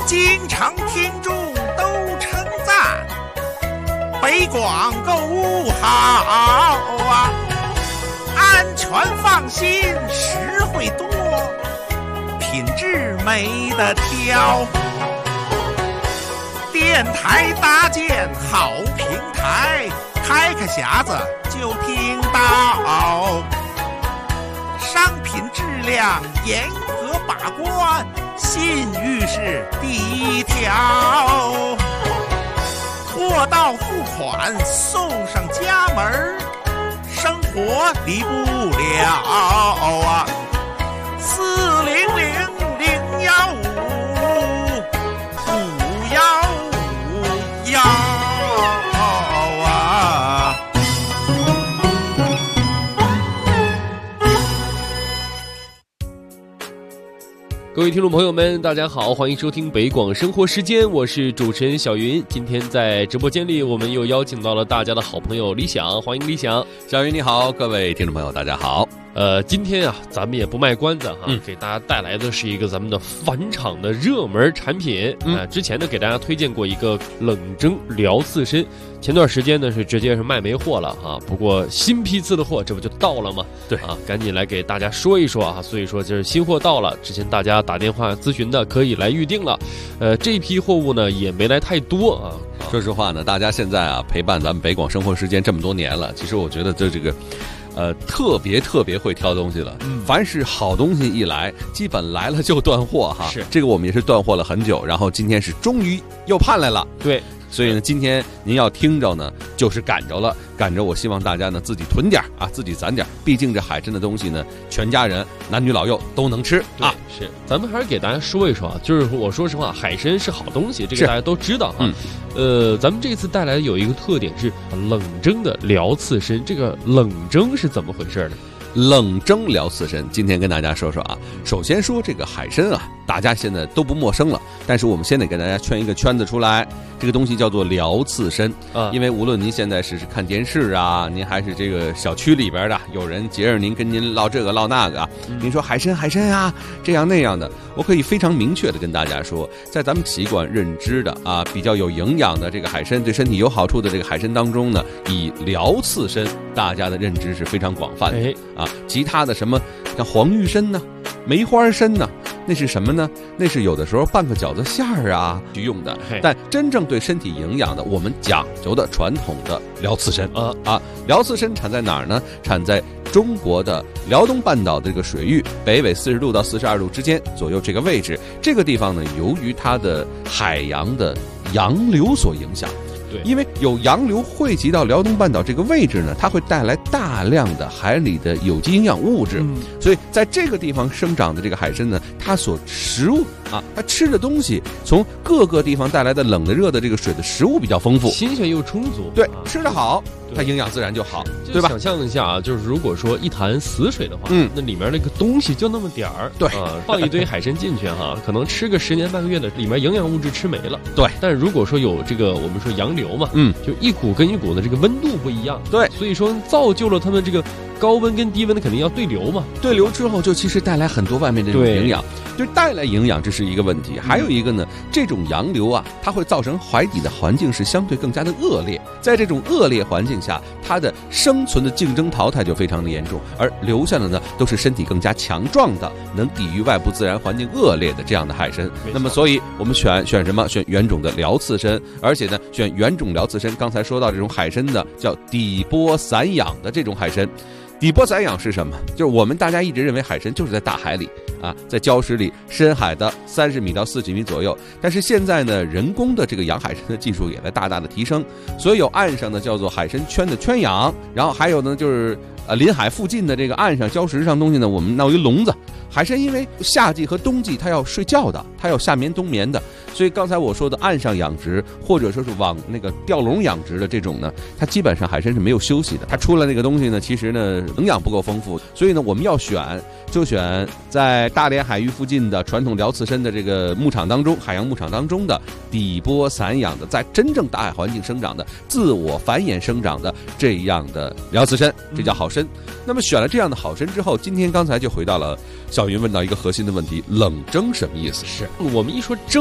经常听众都称赞北广购物好啊，安全放心，实惠多，品质没得挑。电台搭建好平台，开个匣子就听到，商品质量严格把关，信誉是第一条。货到付款送上家门，生活离不了啊！400-015-515啊！ 各位听众朋友们，大家好，欢迎收听北广生活时间，我是主持人小云。今天在直播间里，我们又邀请到了大家的好朋友李想，欢迎李想。 小云你好，各位听众朋友大家好。 今天啊，咱们也不卖关子哈，给大家带来的是一个咱们的返场的热门产品。之前呢给大家推荐过一个冷蒸辽刺身，前段时间呢是直接是卖没货了哈，不过新批次的货这不就到了吗？对啊，赶紧来给大家说一说啊。所以说就是新货到了，之前大家打电话咨询的可以来预定了。这批货物呢也没来太多啊。 说实话呢，大家现在啊陪伴咱们北广生活时间这么多年了，其实我觉得这个。特别会挑东西了。凡是好东西一来，基本来了就断货哈。 是这个我们也是断货了很久，然后今天是终于又盼来了。 对， 所以呢，今天您要听着呢，就是赶着了，赶着。我希望大家呢自己囤点啊，自己攒点。毕竟这海参的东西呢，全家人男女老幼都能吃啊。 是，咱们还是给大家说一说啊，就是我说实话，海参是好东西，这个大家都知道哈。咱们这次带来的有一个特点是冷蒸的辽刺身，这个冷蒸是怎么回事呢？ 冷蒸辽刺身，今天跟大家说说啊。首先说这个海参啊，大家现在都不陌生了，但是我们先得给大家圈一个圈子出来。这个东西叫做辽刺身啊，因为无论您现在是看电视啊，您还是这个小区里边的有人截着您跟您唠这个唠那个啊，您说海参啊，这样那样的，我可以非常明确的跟大家说，在咱们习惯认知的啊比较有营养的这个海参，对身体有好处的这个海参当中呢，以辽刺身大家的认知是非常广泛的啊。其他的什么像黄玉参呢、梅花参呢，那是什么呢？那是有的时候拌个饺子馅儿啊去用的，但真正对身体营养的，我们讲究的传统的辽刺参辽刺参产在哪儿呢？产在中国的辽东半岛的这个水域北纬40度到42度之间左右这个位置。这个地方呢，由于它的海洋的洋流所影响。对，因为有洋流汇集到辽东半岛这个位置呢，它会带来大量的海里的有机营养物质，所以在这个地方生长的这个海参呢，它所食物啊，它吃的东西从各个地方带来的冷的热的这个水的食物比较丰富， 新鲜又充足。 对，吃得好，它营养自然就好，对吧？ 想象一下啊，就是如果说一潭死水的话，那里面那个东西就那么点儿， 对放一堆海参进去哈，可能吃个10年半个月的，里面营养物质吃没了。 对， 但如果说有这个我们说洋流嘛，就一股跟一股的这个温度不一样， 对， 所以说造就了他们这个高温跟低温的肯定要对流嘛， 对流之后就其实带来很多外面这种营养，就带来营养这是一个问题。还有一个呢，这种洋流啊，它会造成海底的环境是相对更加的恶劣，在这种恶劣环境下，它的生存的竞争淘汰就非常的严重，而留下的呢都是身体更加强壮的，能抵御外部自然环境恶劣的这样的海参。那么所以我们选什么？选原种的辽刺参，而且呢选原种辽刺参。刚才说到这种海参的叫底波散养的这种海参。底波散养是什么？就是我们大家一直认为海参就是在大海里啊，在礁石里深海的30米到40米左右，但是现在呢，人工的这个养海参的技术也在大大的提升，所以有岸上呢叫做海参圈的圈养，然后还有呢就是临海附近的这个岸上礁石上东西呢，我们闹一笼子。海参因为夏季和冬季它要睡觉的，它要夏眠冬眠的，所以刚才我说的岸上养殖或者说是往那个钓笼养殖的这种呢，它基本上海参是没有休息的，它出来那个东西呢，其实呢营养不够丰富，所以呢我们要选就选在大连海域附近的传统辽刺参的这个牧场当中，海洋牧场当中的底波散养的，在真正大海环境生长的自我繁衍生长的这样的辽刺参，这叫好参。那么选了这样的好参之后，今天刚才就回到了小云问到一个核心的问题，冷蒸什么意思？ 是我们一说蒸不就是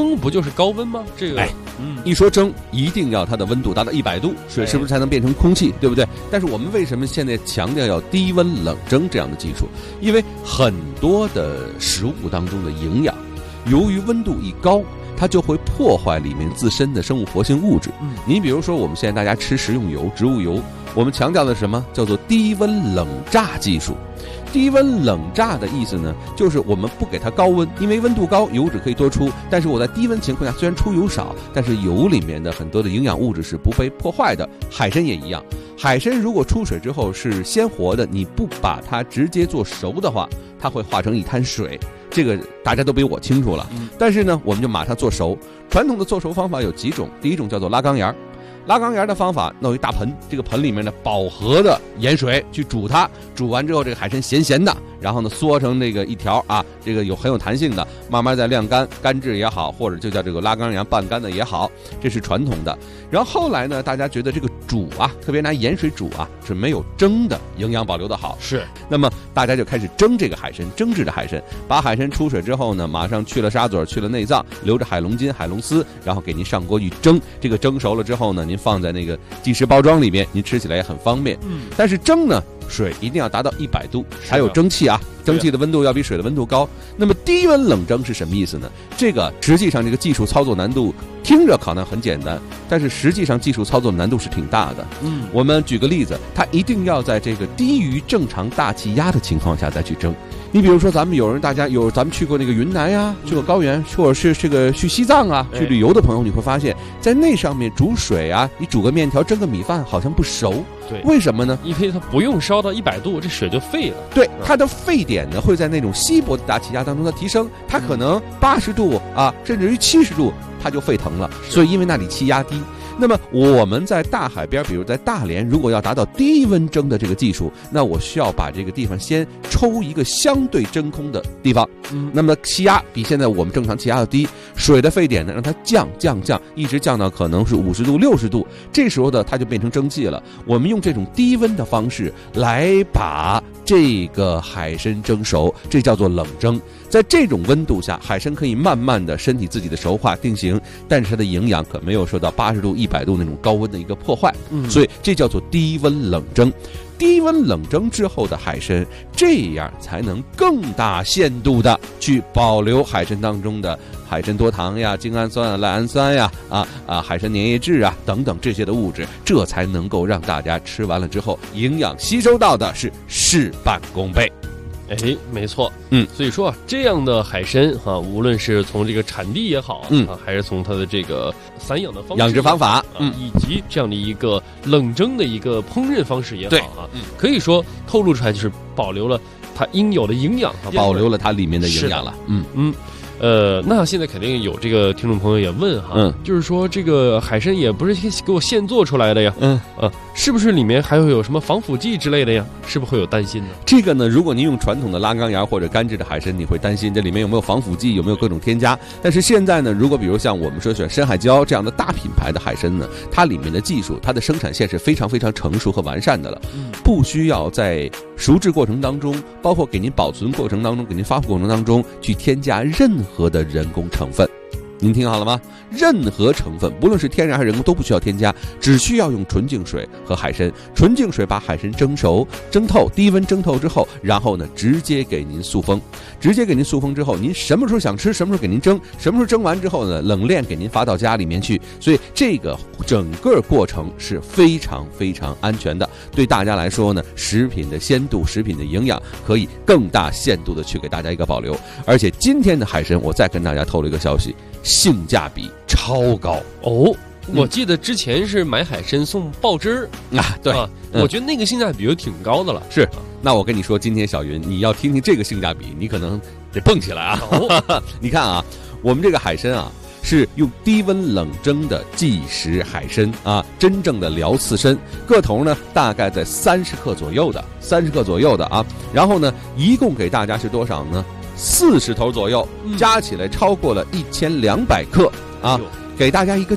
就是高温吗？这个， 一说蒸，一定要它的温度达到100度，水是不是才能变成空气，对不对？但是我们为什么现在强调要低温冷蒸这样的技术？因为很多的食物当中的营养，由于温度一高，它就会破坏里面自身的生物活性物质。你比如说我们现在大家吃食用油、植物油，我们强调的是什么？叫做低温冷榨技术。低温冷榨的意思呢，就是我们不给它高温，因为温度高，油脂可以多出。但是我在低温情况下，虽然出油少，但是油里面的很多的营养物质是不被破坏的。海参也一样，海参如果出水之后是鲜活的，你不把它直接做熟的话，它会化成一滩水。这个大家都比我清楚了。但是呢，我们就把它做熟。传统的做熟方法有几种，第一种叫做拉缸沿。拉缸沿的方法，弄一大盆，这个盆里面呢饱和的盐水去煮它，煮完之后这个海参咸咸的，然后呢缩成那个一条啊，这个很有弹性的，慢慢再晾干，干制也好，或者就叫这个拉缸沿拌干的也好，这是传统的。然后后来呢，大家觉得这个煮啊，特别拿盐水煮啊，是没有蒸的营养保留的好， 是。 那么大家就开始蒸这个海参，蒸制的海参，把海参出水之后呢，马上去了沙嘴，去了内脏，留着海龙筋、海龙丝，然后给您上锅去蒸。这个蒸熟了之后呢，您放在那个即食包装里面，您吃起来也很方便。但是蒸呢，水一定要达到100度才有蒸汽啊，蒸汽的温度要比水的温度高。那么低温冷蒸是什么意思呢？这个实际上这个技术操作难度听着可能很简单，但是实际上技术操作难度是挺大的。我们举个例子，它一定要在这个低于正常大气压的情况下再去蒸。你比如说咱们去过那个云南呀，去过高原，或者是这个去西藏啊，去旅游的朋友，你会发现在那上面煮水啊，你煮个面条蒸个米饭好像不熟。 对， 为什么呢？ 因为它不用烧到100度，这水就沸了。 对，它的沸点呢会在那种稀薄的大气压当中的提升，它可能80度啊，甚至于70度，它就沸腾了。所以因为那里气压低。那么我们在大海边，比如在大连，如果要达到低温蒸的这个技术，那我需要把这个地方先抽一个相对真空的地方。那么气压比现在我们正常气压要低，水的沸点呢让它降，一直降到可能是50度、60度，这时候呢它就变成蒸汽了。我们用这种低温的方式来把这个海参蒸熟，这叫做冷蒸。在这种温度下，海参可以慢慢的身体自己的熟化定型，但是它的营养可没有受到80度、100度那种高温的一个破坏，所以这叫做低温冷蒸。低温冷蒸之后的海参，这样才能更大限度的去保留海参当中的海参多糖呀、精氨酸啊、赖氨酸呀、海参粘液质啊等等这些的物质，这才能够让大家吃完了之后，营养吸收到的是事半功倍。 没错，所以说这样的海参无论是从这个产地也好，还是从它的这个散养的方式、 养殖方法， 以及这样的一个冷蒸的一个烹饪方式也好可以说透露出来就是保留了它应有的营养， 保留了它里面的营养了。 那现在肯定有这个听众朋友也问就是说这个海参也不是给我现做出来的呀，是不是里面还会有什么防腐剂之类的呀？是不是会有担心呢？ 这个呢，如果您用传统的拉缸沿或者干制的海参，你会担心这里面有没有防腐剂，有没有各种添加。但是现在呢，如果比如像我们说选深海礁这样的大品牌的海参呢，它里面的技术，它的生产线是非常非常成熟和完善的了，不需要在熟制过程当中，包括给您保存过程当中，给您发布过程当中去添加任何的人工成分。您听好了吗？任何成分，不论是天然还是人工，都不需要添加，只需要用纯净水和海参。纯净水把海参蒸熟、蒸透，低温蒸透之后，然后呢，直接给您塑封。直接给您塑封之后，您什么时候想吃，什么时候给您蒸，什么时候蒸完之后呢，冷链给您发到家里面去。所以这个整个过程是非常非常安全的。对大家来说呢，食品的鲜度、食品的营养可以更大限度的去给大家一个保留。而且今天的海参，我再跟大家透露一个消息，性价比超高哦！我记得之前是买海参送爆汁儿对， 我觉得那个性价比就挺高的了。 是，那我跟你说，今天小云你要听听这个性价比，你可能得蹦起来啊！你看啊，我们这个海参啊，是用低温冷蒸的即食海参啊，真正的辽刺参，个头呢大概在30克左右的啊，然后呢，一共给大家是多少呢？40头左右，加起来超过了1200克啊！给大家一个券儿，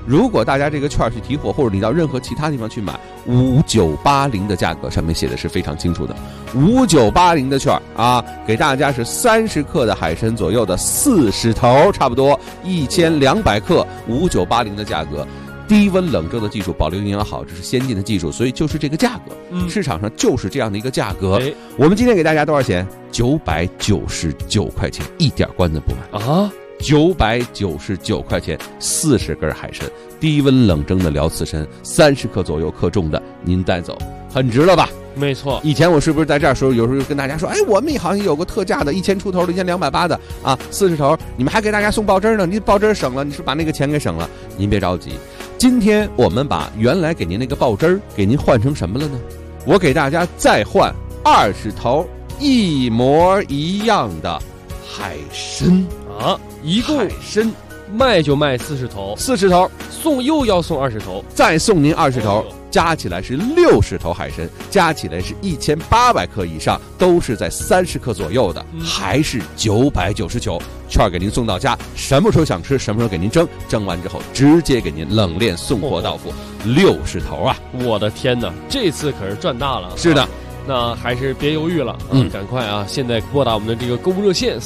如果大家这个券去提货，或者你到任何其他地方去买，5980的价格上面写的是非常清楚的，5980的券啊，给大家是30克的海参左右的40头，差不多1200克，5980的价格。低温冷蒸的技术，保留营养好，这是先进的技术，所以就是这个价格，市场上就是这样的一个价格。我们今天给大家多少钱？999块钱，一点关子不买啊！999块钱，40根海参，低温冷蒸的辽刺参，30克左右克重的，您带走，很值了吧？ 没错， 以前我是不是在这儿时候，有时候跟大家说，哎，我们好像有个特价的，1000出头的，1280的啊，40头，你们还给大家送爆汁呢，你爆汁省了，你是把那个钱给省了，您别着急。今天我们把原来给您那个爆汁给您换成什么了呢？我给大家再换20头一模一样的海参啊，一共海参卖就卖40头 ，40头送又要送20头， 再送您20头。加起来是60头海参，加起来是1800克以上，都是在30克左右的，还是999，券给您送到家，什么时候想吃什么时候给您蒸，蒸完之后直接给您冷链送货到府，60头啊！ 我的天哪，这次可是赚大了！ 是的。 那还是别犹豫了，赶快啊！现在拨打我们的这个购物热线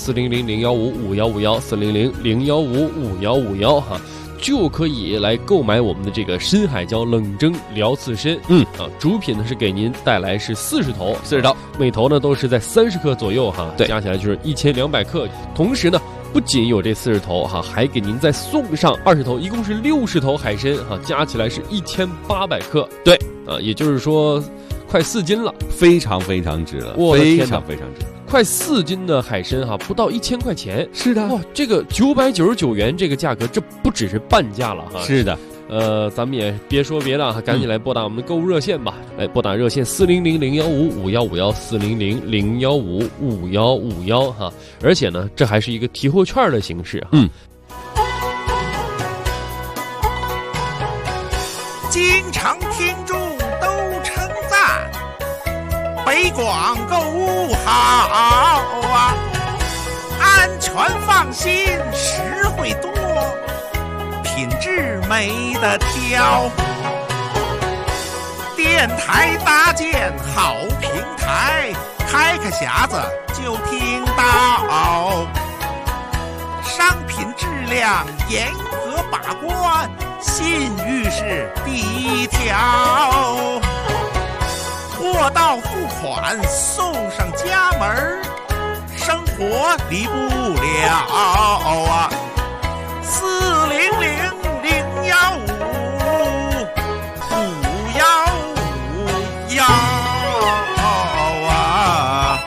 400-015-5151，400-015-5151哈，就可以来购买我们的这个深海椒冷蒸辽刺参。主品呢是给您带来是40头，每头呢都是在30克左右哈，加起来就是1200克。同时呢，不仅有这40头哈，还给您再送上20头，一共是60头海参哈，加起来是1800克。 对， 也就是说。快4斤了， 非常非常值了，非常非常值， 快4斤的海参哈，不到1000块钱。 是的， 哇，这个999元这个价格，这不只是半价了哈。 是的， 咱们也别说别的哈，赶紧来拨打我们的购物热线吧，来拨打热线400-015-5151，400-015-5151哈。而且呢，这还是一个提货券的形式哈。 经常听众都称赞北广购物好啊，安全放心，实惠多，品质没得挑。电台搭建好平台，开个匣子就听到，商品质量严格把关，信誉是第一条，货到付款送上家门，生活离不了啊！400-015-5151啊！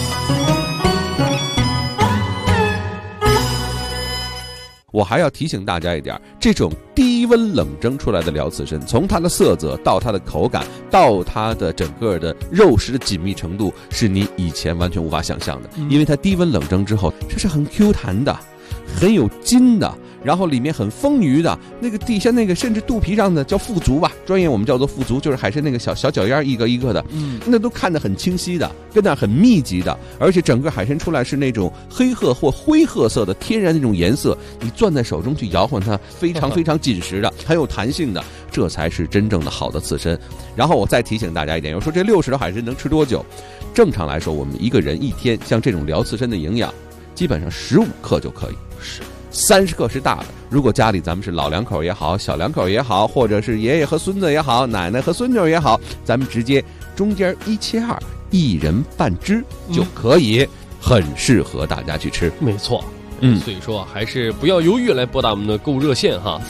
我还要提醒大家一点，这种低温冷蒸出来的辽刺参，从它的色泽到它的口感到它的整个的肉食的紧密程度，是你以前完全无法想象的。因为它低温冷蒸之后，这是很 Q 弹的，很有筋的，然后里面很丰腴的，那个底下那个甚至肚皮上的叫腹足吧，专业我们叫做腹足，就是海参那个小脚丫一个一个的，那都看得很清晰的，跟那很密集的，而且整个海参出来是那种黑褐或灰褐色的天然那种颜色，你攥在手中去摇晃它，非常非常紧实的，很有弹性的，这才是真正的好的刺参。然后我再提醒大家一点，我说这60头海参能吃多久？正常来说，我们一个人一天像这种辽刺参的营养，基本上15克就可以。是。30克是大的，如果家里咱们是老两口也好，小两口也好，或者是爷爷和孙子也好，奶奶和孙女也好，咱们直接中间1切2，一人半只就可以，很适合大家去吃。 没错，所以说还是不要犹豫，来拨打我们的购物热线哈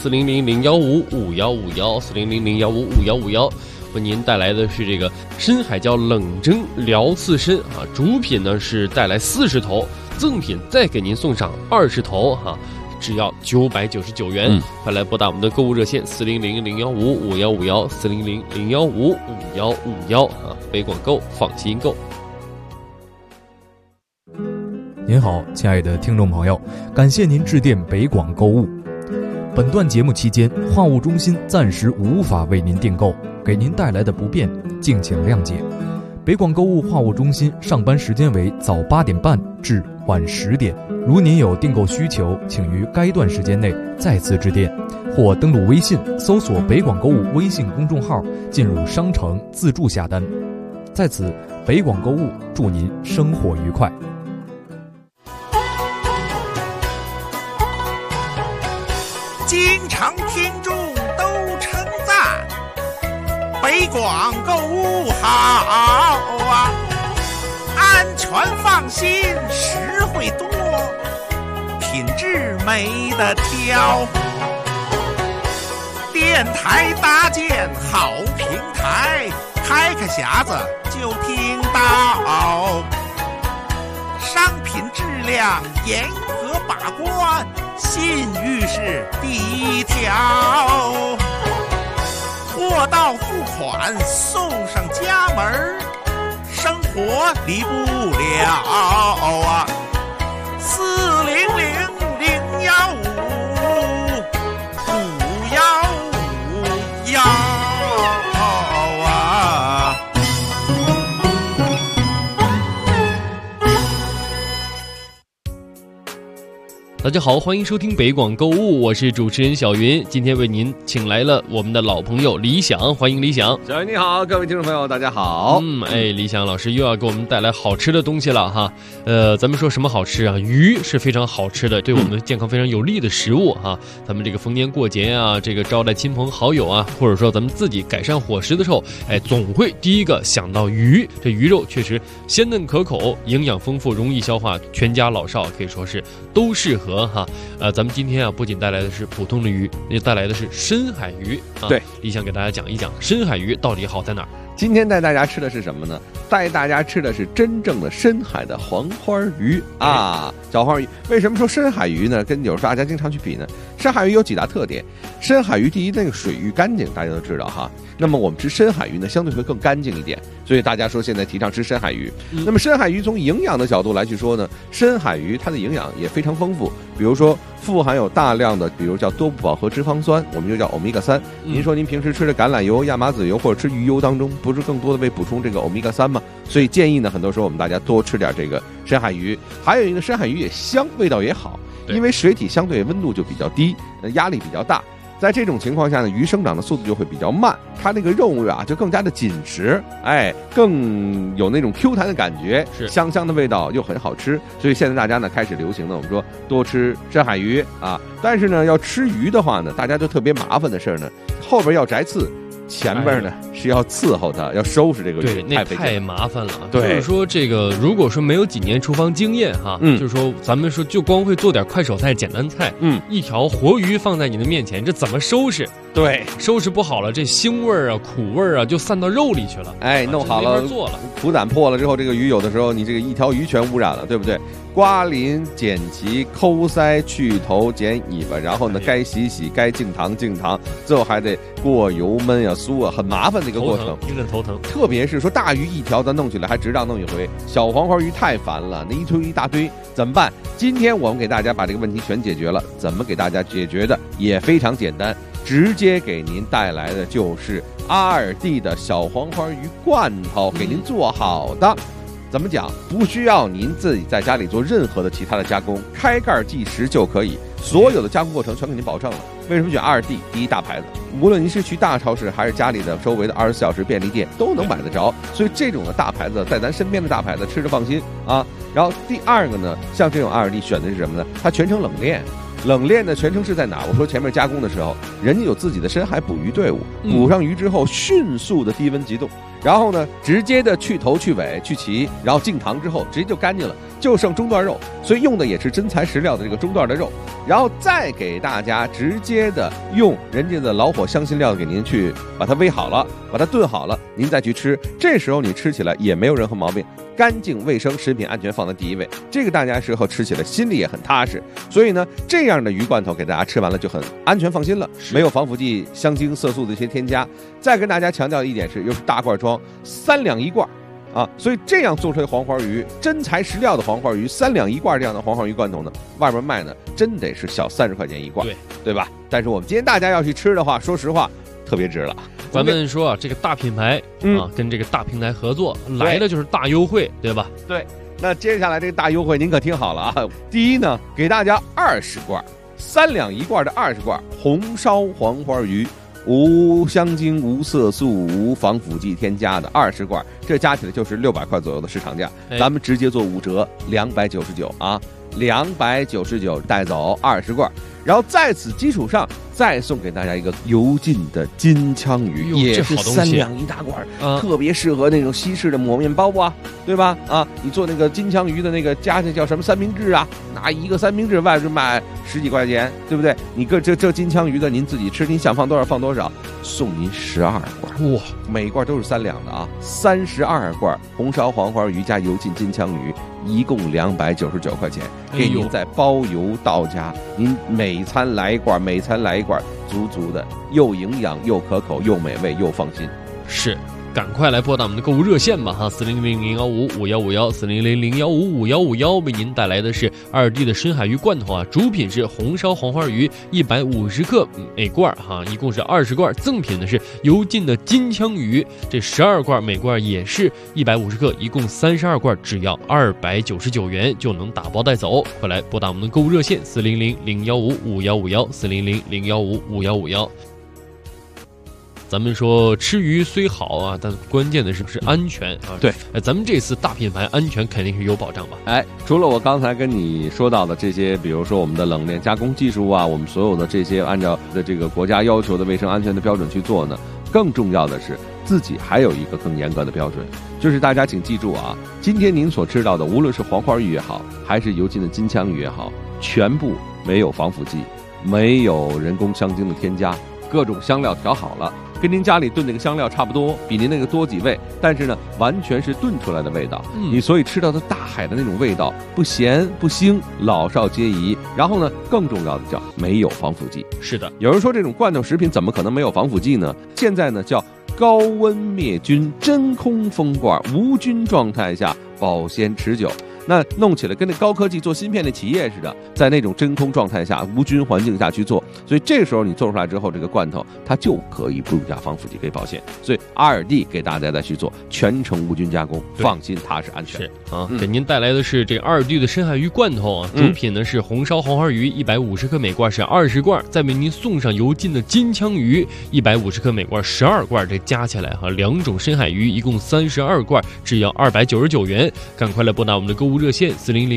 ，400-015-5151，400-015-5151，为您带来的是这个深海椒冷蒸辽刺参啊，主品呢是带来40头，赠品再给您送上20头哈。只要999元，快来拨打我们的购物热线400-015-5151，400-015-5151啊！北广购，放心购。 您好，亲爱的听众朋友，感谢您致电北广购物。本段节目期间，话务中心暂时无法为您订购，给您带来的不便，敬请谅解。北广购物话务中心上班时间为早8点半至晚10点。如您有订购需求，请于该段时间内再次致电或登录微信搜索北广购物微信公众号，进入商城自助下单。在此，北广购物祝您生活愉快。 经常听众都称赞北广购物好啊，安全放心，实惠多，品质没得挑。电台搭建好平台，开个匣子就听到，商品质量严格把关，信誉是第一条。货到付款送上家门，生活离不了啊！400-015-515啊！ 大家好，欢迎收听北广购物，我是主持人小云。今天为您请来了我们的老朋友李想，欢迎李想。 小云你好，各位听众朋友大家好。 李想老师又要给我们带来好吃的东西了哈。咱们说什么好吃啊？鱼是非常好吃的，对我们健康非常有利的食物哈。咱们这个逢年过节啊，这个招待亲朋好友啊，或者说咱们自己改善伙食的时候，总会第一个想到鱼。这鱼肉确实鲜嫩可口，营养丰富，容易消化，全家老少可以说是都适合。咱们今天啊，不仅带来的是普通的鱼，也带来的是深海鱼啊。 对， 李想给大家讲一讲深海鱼到底好在哪儿。 今天带大家吃的是什么呢？带大家吃的是真正的深海的黄花鱼啊，小黄鱼。为什么说深海鱼呢？跟有时候大家经常去比呢？深海鱼有几大特点。深海鱼第一，那个水域干净，大家都知道哈。那么我们吃深海鱼呢，相对会更干净一点，所以大家说现在提倡吃深海鱼。那么深海鱼从营养的角度来去说呢，深海鱼它的营养也非常丰富，比如说富含有大量的，比如叫多不饱和脂肪酸，我们就叫欧米伽3。您说您平时吃的橄榄油、亚麻籽油或者吃鱼油当中，不是更多的为补充这个欧米伽3吗？所以建议呢，很多时候我们大家多吃点这个深海鱼。还有一个深海鱼也香，味道也好，因为水体相对温度就比较低，压力比较大。在这种情况下呢，鱼生长的速度就会比较慢，它那个肉啊就更加的紧实，更有那种 Q 弹的感觉，香香的味道又很好吃。所以现在大家呢开始流行呢，我们说多吃深海鱼啊。但是呢，要吃鱼的话呢，大家就特别麻烦的事儿呢，后边要摘刺。前边呢是要伺候它，要收拾这个鱼， 对，那太麻烦了。 对， 就是说这个，如果说没有几年厨房经验哈，就是说咱们说就光会做点快手菜、简单菜，一条活鱼放在你的面前，这怎么收拾？ 对， 收拾不好了，这腥味儿啊、苦味儿啊就散到肉里去了。 弄好了， 做了， 苦胆破了之后，这个鱼有的时候你这个一条鱼全污染了，对不对？刮鳞、剪鳍、抠腮、去头、剪尾巴，然后呢，该洗洗，该净糖，最后还得过油焖呀、酥啊，很麻烦的一个过程， 听着头疼。 特别是说大鱼一条，咱弄起来还值当弄一回，小黄花鱼太烦了，那一大堆，怎么办？今天我们给大家把这个问题全解决了，怎么给大家解决的也非常简单，直接给您带来的就是2D 的小黄花鱼罐头，给您做好的。怎么讲？不需要您自己在家里做任何的其他的加工，开盖即食就可以，所有的加工过程全给您保证了。为什么选2D？第一，大牌子，无论您是去大超市还是家里的周围的24小时便利店都能买得着，所以这种的大牌子在咱身边的大牌子吃着放心啊。然后第二个呢，像这种2D选的是什么呢？它全程冷链。冷链的全程是在哪？我说前面加工的时候，人家有自己的深海捕鱼队伍，捕上鱼之后迅速的低温急冻，然后呢直接的去头去尾去鳍，然后净糖之后直接就干净了，就剩中段肉，所以用的也是真材实料的这个中段的肉，然后再给大家直接的用人家的老火香辛料给您去把它煨好了，把它炖好了，您再去吃，这时候你吃起来也没有任何毛病，干净卫生，食品安全放在第一位，这个大家时候吃起来心里也很踏实。所以呢，这样的鱼罐头给大家吃完了就很安全放心了，没有防腐剂、香精、色素的一些添加。再跟大家强调一点是，又是大罐装，3两1罐啊，所以这样做出来的黄花鱼，真材实料的黄花鱼，3两1罐这样的黄花鱼罐头呢，外面卖呢真得是小30块钱1罐，对吧？但是我们今天大家要去吃的话，说实话特别值了。 咱们说啊，这个大品牌跟这个大平台合作，来的就是大优惠，对吧？ 对。那接下来这个大优惠您可听好了啊！第一呢，给大家20罐 3两1罐的20罐红烧黄花鱼，无香精、无色素、无防腐剂添加的20罐，这加起来就是600块左右的市场价，咱们直接做5折，299啊，299带走20罐，然后在此基础上再送给大家一个油浸的金枪鱼，也是3两1大罐，特别适合那种西式的抹面包啊，对吧？啊，你做那个金枪鱼的那个加叫什么三明治啊，拿一个三明治外边卖10几块钱，对不对？你这金枪鱼的您自己吃，您想放多少放多少，送您12罐，哇，每罐都是3两的啊，32罐红烧黄花鱼加油浸金枪鱼，一共299块钱，给您再包邮到家，您每餐来一罐，每餐来一罐，足足的又营养又可口又美味又放心。 是，赶快来拨打我们的购物热线吧哈，400-015-5151，400-015-5151，为您带来的是2D 的深海鱼罐头啊，主品是红烧黄花鱼150克每罐哈，一共是20罐，赠品的是油浸的金枪鱼，这12罐每罐也是150克，一共32罐，只要299元就能打包带走。快来拨打我们的购物热线400-015-5151，400-015-5151。咱们说吃鱼虽好啊，但关键的是不是安全啊？ 对， 咱们这次大品牌安全肯定是有保障吧？ 除了我刚才跟你说到的这些，比如说我们的冷链加工技术啊，我们所有的这些按照的这个国家要求的卫生安全的标准去做呢，更重要的是自己还有一个更严格的标准，就是大家请记住啊，今天您所吃到的，无论是黄花鱼也好，还是油浸的金枪鱼也好，全部没有防腐剂，没有人工香精的添加，各种香料调好了，跟您家里炖那个香料差不多，比您那个多几味，但是呢，完全是炖出来的味道。你所以吃到的大海的那种味道，不咸不腥，老少皆宜。然后呢，更重要的叫没有防腐剂。 是的， 有人说这种罐头食品怎么可能没有防腐剂呢？现在呢叫高温灭菌真空封罐，无菌状态下保鲜持久。那弄起来跟那高科技做芯片的企业似的，在那种真空状态下、无菌环境下去做，所以这时候你做出来之后，这个罐头它就可以不加防腐剂，可以保鲜。所以2D 给大家再去做全程无菌加工，放心踏实安全。 是啊，给您带来的是这2D 的深海鱼罐头啊，主品呢是红烧黄花鱼150克，每罐是20罐，再为您送上油浸的金枪鱼150克，每罐12罐，这加起来哈，2种深海鱼一共32罐，只要299元。赶快来拨打我们的购物热线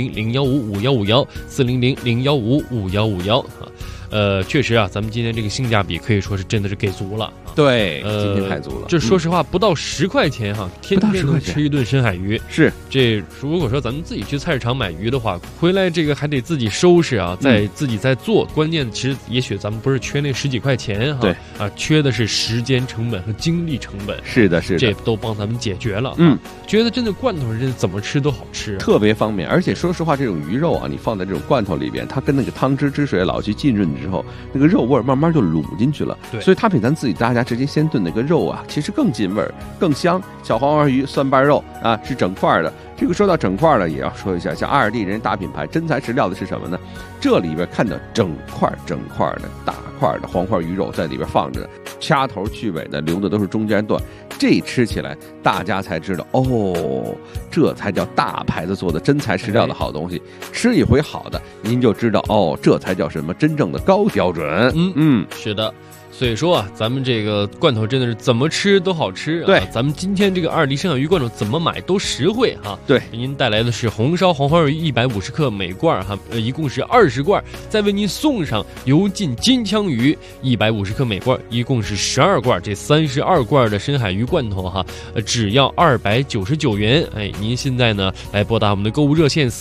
400-015-5151，400-015-5151确实啊，咱们今天这个性价比可以说是真的是给足了。 对，今天太足了。 这说实话，不到10块钱哈，天天能吃一顿深海鱼。 是， 这如果说咱们自己去菜市场买鱼的话，回来这个还得自己收拾啊，自己再做。关键其实也许咱们不是缺那10几块钱哈，对啊，缺的是时间成本和精力成本。 是的，是的， 这都帮咱们解决了。觉得真的罐头真的怎么吃都好吃， 特别方便。而且说实话，这种鱼肉啊，你放在这种罐头里边，它跟那个汤汁水老去浸润之后，那个肉味慢慢就卤进去了。 对， 所以它比咱自己大家直接先炖那个肉啊，其实更进味儿、更香。小黄花鱼蒜瓣肉啊，是整块的。这个说到整块的，也要说一下，像2D人大品牌真材实料的是什么呢？这里边看到整块的大块的黄花鱼肉在里边放着，掐头去尾的，留的都是中间段。这吃起来大家才知道哦，这才叫大牌子做的真材实料的好东西。吃一回好的，您就知道哦，这才叫什么真正的高标准。 是的。所以说啊，咱们这个罐头真的是怎么吃都好吃啊！ 对， 咱们今天这个2D 深海鱼罐头怎么买都实惠哈！ 对， 给您带来的是红烧黄花鱼150克每罐哈，一共是20罐，再为您送上油浸金枪鱼150克每罐，一共是12罐，这32罐的深海鱼罐头哈，只要299元。哎，您现在呢来拨打我们的购物热线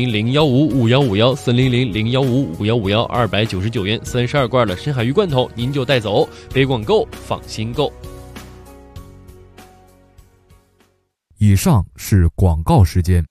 400-015-5151，400-015-5151，299元32罐的深海鱼罐头，您就带走。北广购，放心购。 以上是广告时间。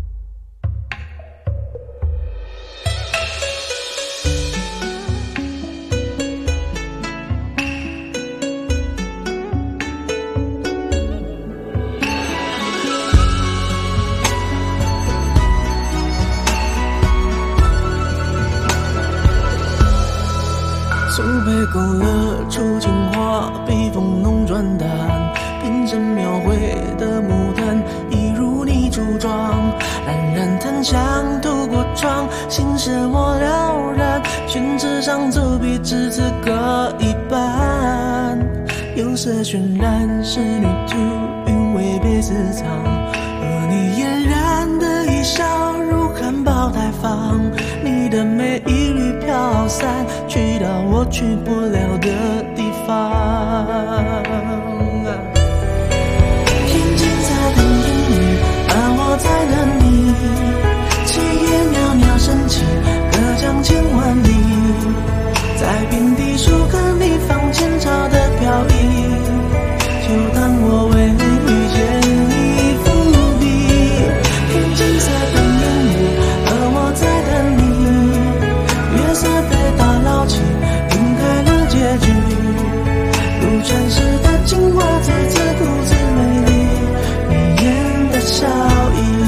苏北勾勒出情话，笔锋浓转淡，平生描绘的牡丹，一如你柱状，冉冉檀香透过窗，心事我了然， 宣纸上走笔只字各一半，有色渲染仕女图，韵味被私藏，而你嫣然的一笑如含苞待放，你的美一缕飘散，去到我去不了的地方。天尽在等烟雨，而我在等你，炊烟袅袅升起，隔江千万里，在遍地树根里放前朝的飘逸，就当我为遇见你伏笔。天尽在等烟雨，而我在等你，月色被打捞起，晕开了结局，如传世的精华在自顾自美丽，眉眼的笑意。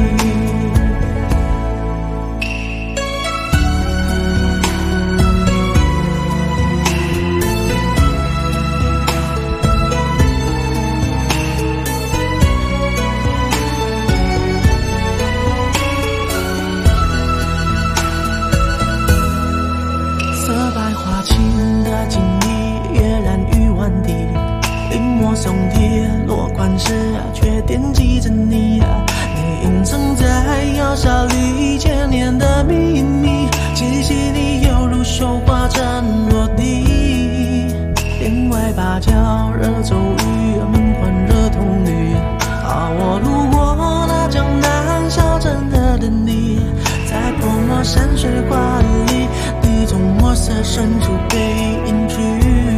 松铁落款时却惦记着你，你隐藏在窑烧里千年的秘密，气息里犹如绣花针落地，帘外芭蕉惹骤雨，门环惹铜绿，我路过那江南小镇的等你，在泼墨山水画里，你从墨色深处被隐去。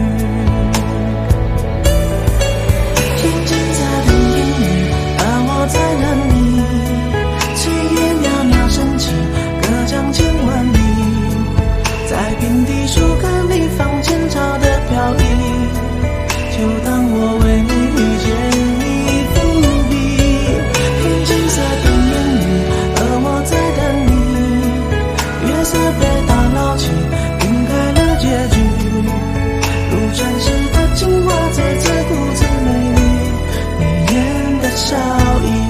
在等你，炊烟袅袅升起，隔江千万里，在遍地树根里放前朝的飘逸，就当我为遇见你伏笔。天尽在等烟雨，而我在等你，月色被打捞起，晕开了结局，如传世的精华在自顾自美丽，眉眼的笑意。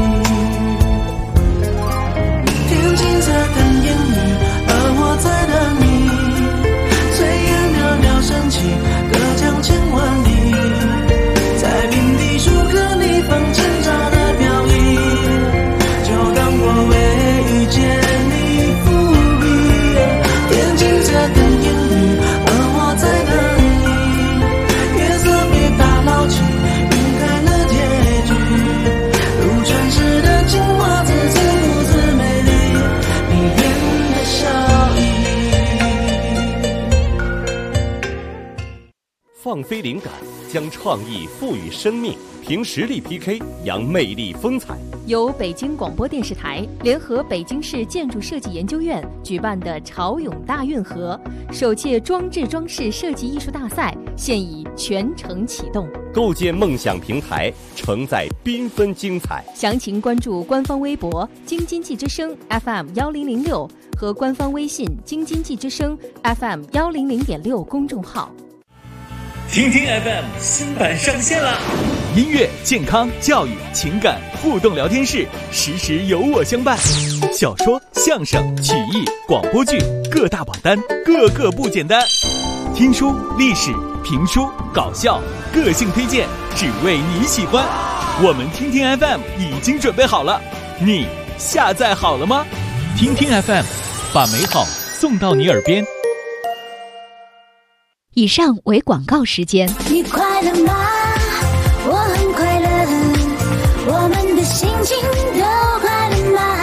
隔江千万里，在遍地树根里放前朝的飘逸，就当我为遇见你伏笔。天尽在等烟雨，而我在等你，月色被打捞起，晕开了结局，如传世的精华在自顾自美丽，眉眼的笑意。 放飞灵感，将创意赋予生命，凭实力 PK， 扬魅力风采。 由北京广播电视台联合北京市建筑设计研究院举办的潮涌大运河首届装置装饰设计艺术大赛现已全程启动， 构建梦想平台，承载缤纷精彩。 详情关注官方微博京津冀之声 FM1006 和官方微信京津冀之声 FM100.6 公众号。 听听 FM 新版上线了，音乐、健康、教育、情感互动聊天室，时时有我相伴。小说、相声、曲艺、广播剧各大榜单，个个不简单。听书、历史、评书、搞笑，个性推荐，只为你喜欢。我们听听 FM 已经准备好了，你下载好了吗？听听 FM， 把美好送到你耳边。 以上为广告时间。 你快乐吗？我很快乐，我们的心情都快乐吗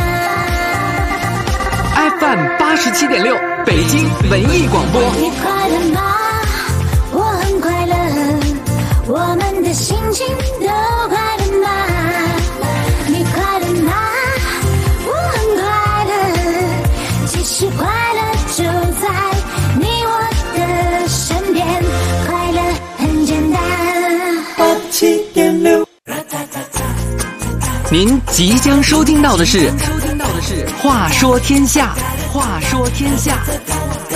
？FM 87.6，北京文艺广播。 你快乐吗？我很快乐，我们的心情都快乐吗？你快乐吗？我很快乐，其实快乐就在你我的身边，快乐很简单。87.6， 您即将收听到的是《话说天下》，话说天下。